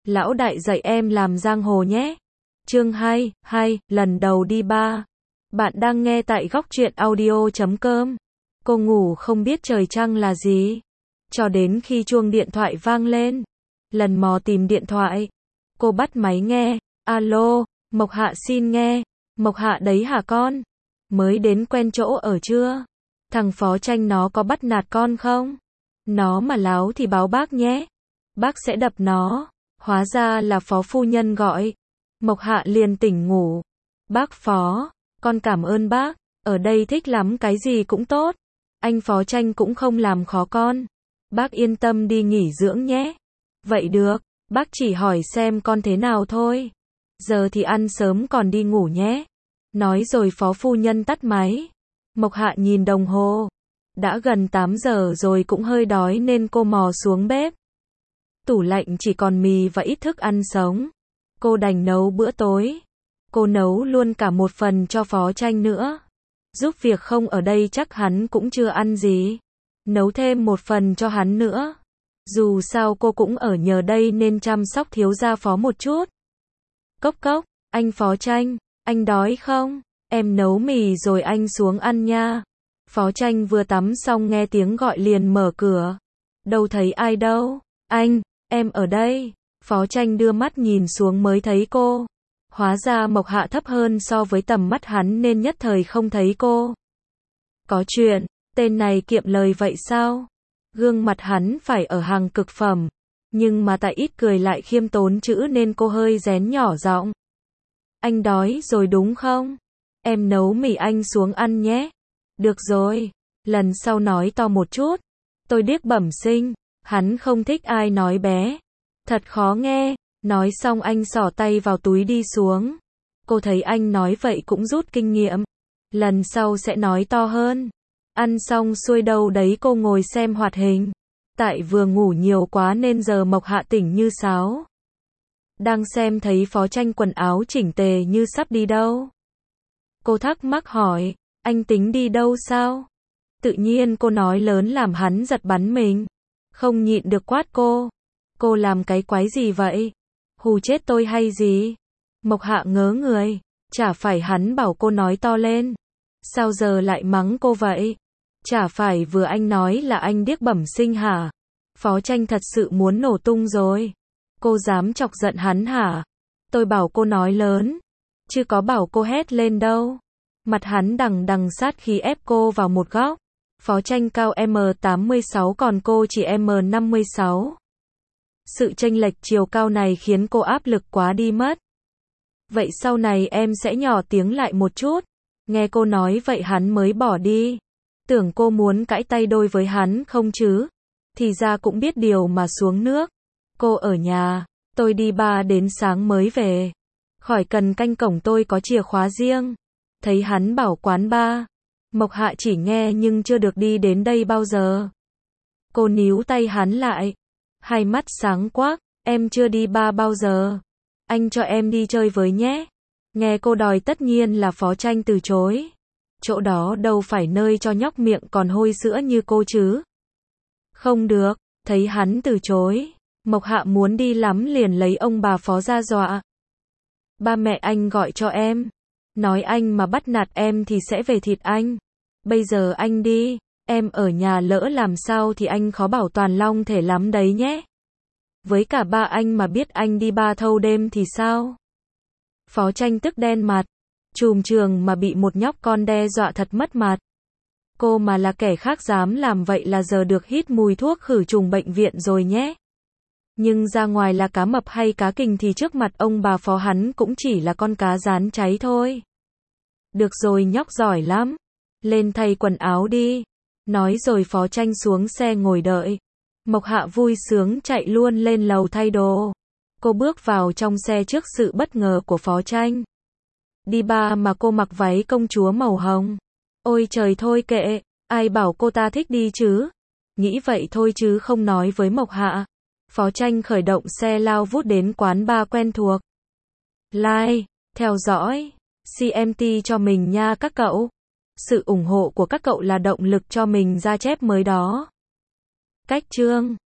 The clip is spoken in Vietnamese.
Lão đại dạy em làm giang hồ nhé. Chương 2, lần đầu đi bar. Bạn đang nghe tại góc truyện audio.com. Cô ngủ không biết trời trăng là gì. Cho đến khi chuông điện thoại vang lên. Lần mò tìm điện thoại. Cô bắt máy nghe. Alo, Mộc Hạ xin nghe. Mộc Hạ đấy hả con? Mới đến quen chỗ ở chưa? Thằng Phó Tranh nó có bắt nạt con không? Nó mà láo thì báo bác nhé. Bác sẽ đập nó. Hóa ra là Phó phu nhân gọi. Mộc Hạ liền tỉnh ngủ. Bác Phó, con cảm ơn bác. Ở đây thích lắm, cái gì cũng tốt. Anh Phó Tranh cũng không làm khó con. Bác yên tâm đi nghỉ dưỡng nhé. Vậy được, bác chỉ hỏi xem con thế nào thôi. Giờ thì ăn sớm còn đi ngủ nhé. Nói rồi Phó phu nhân tắt máy. Mộc Hạ nhìn đồng hồ. Đã gần 8 giờ rồi, cũng hơi đói nên cô mò xuống bếp. Tủ lạnh chỉ còn mì và ít thức ăn sống. Cô đành nấu bữa tối. Cô nấu luôn cả một phần cho Phó Tranh nữa. Giúp việc không ở đây chắc hắn cũng chưa ăn gì. Nấu thêm một phần cho hắn nữa. Dù sao cô cũng ở nhờ đây nên chăm sóc thiếu gia Phó một chút. Cốc cốc, anh Phó Tranh, anh đói không? Em nấu mì rồi anh xuống ăn nha. Phó Tranh vừa tắm xong nghe tiếng gọi liền mở cửa. Đâu thấy ai đâu. Anh, em ở đây. Phó Tranh đưa mắt nhìn xuống mới thấy cô. Hóa ra Mộc Hạ thấp hơn so với tầm mắt hắn nên nhất thời không thấy cô. Có chuyện, tên này kiệm lời vậy sao? Gương mặt hắn phải ở hàng cực phẩm. Nhưng mà tại ít cười lại khiêm tốn chữ nên cô hơi rén nhỏ giọng. Anh đói rồi đúng không? Em nấu mì anh xuống ăn nhé. Được rồi, lần sau nói to một chút. Tôi điếc bẩm sinh, hắn không thích ai nói bé. Thật khó nghe. Nói xong anh xỏ tay vào túi đi xuống. Cô thấy anh nói vậy cũng rút kinh nghiệm. Lần sau sẽ nói to hơn. Ăn xong xuôi đâu đấy cô ngồi xem hoạt hình. Tại vừa ngủ nhiều quá nên giờ Mộc Hạ tỉnh như sáo. Đang xem thấy Phó Tranh quần áo chỉnh tề như sắp đi đâu. Cô thắc mắc hỏi, anh tính đi đâu sao? Tự nhiên cô nói lớn làm hắn giật bắn mình. Không nhịn được quát cô. Cô làm cái quái gì vậy? Hù chết tôi hay gì? Mộc Hạ ngớ người. Chả phải hắn bảo cô nói to lên. Sao giờ lại mắng cô vậy? Chả phải vừa anh nói là anh điếc bẩm sinh hả? Phó Tranh thật sự muốn nổ tung rồi. Cô dám chọc giận hắn hả? Tôi bảo cô nói lớn. Chứ có bảo cô hét lên đâu. Mặt hắn đằng đằng sát khí ép cô vào một góc. Phó Tranh cao M86 còn cô chỉ M56. Sự chênh lệch chiều cao này khiến cô áp lực quá đi mất. Vậy sau này em sẽ nhỏ tiếng lại một chút. Nghe cô nói vậy hắn mới bỏ đi. Tưởng cô muốn cãi tay đôi với hắn không chứ. Thì ra cũng biết điều mà xuống nước. Cô ở nhà, tôi đi bar đến sáng mới về. Khỏi cần canh cổng, tôi có chìa khóa riêng. Thấy hắn bảo quán bar. Mộc Hạ chỉ nghe nhưng chưa được đi đến đây bao giờ. Cô níu tay hắn lại. Hai mắt sáng quắc, em chưa đi bar bao giờ. Anh cho em đi chơi với nhé. Nghe cô đòi tất nhiên là Phó Tranh từ chối. Chỗ đó đâu phải nơi cho nhóc miệng còn hôi sữa như cô chứ. Không được, thấy hắn từ chối. Mộc Hạ muốn đi lắm liền lấy ông bà Phó ra dọa. Ba mẹ anh gọi cho em. Nói anh mà bắt nạt em thì sẽ về thịt anh. Bây giờ anh đi, em ở nhà lỡ làm sao thì anh khó bảo toàn long thể lắm đấy nhé. Với cả ba anh mà biết anh đi bar thâu đêm thì sao? Phó Tranh tức đen mặt. Trùm trường mà bị một nhóc con đe dọa thật mất mặt. Cô mà là kẻ khác dám làm vậy là giờ được hít mùi thuốc khử trùng bệnh viện rồi nhé. Nhưng ra ngoài là cá mập hay cá kình thì trước mặt ông bà Phó hắn cũng chỉ là con cá rán cháy thôi. Được rồi, nhóc giỏi lắm. Lên thay quần áo đi. Nói rồi Phó Tranh xuống xe ngồi đợi. Mộc Hạ vui sướng chạy luôn lên lầu thay đồ. Cô bước vào trong xe trước sự bất ngờ của Phó Tranh. Đi bar mà cô mặc váy công chúa màu hồng. Ôi trời, thôi kệ, ai bảo cô ta thích đi chứ. Nghĩ vậy thôi chứ không nói với Mộc Hạ. Phó Tranh khởi động xe lao vút đến quán bar quen thuộc. Like, theo dõi, CMT cho mình nha các cậu. Sự ủng hộ của các cậu là động lực cho mình ra chép mới đó. Cách chương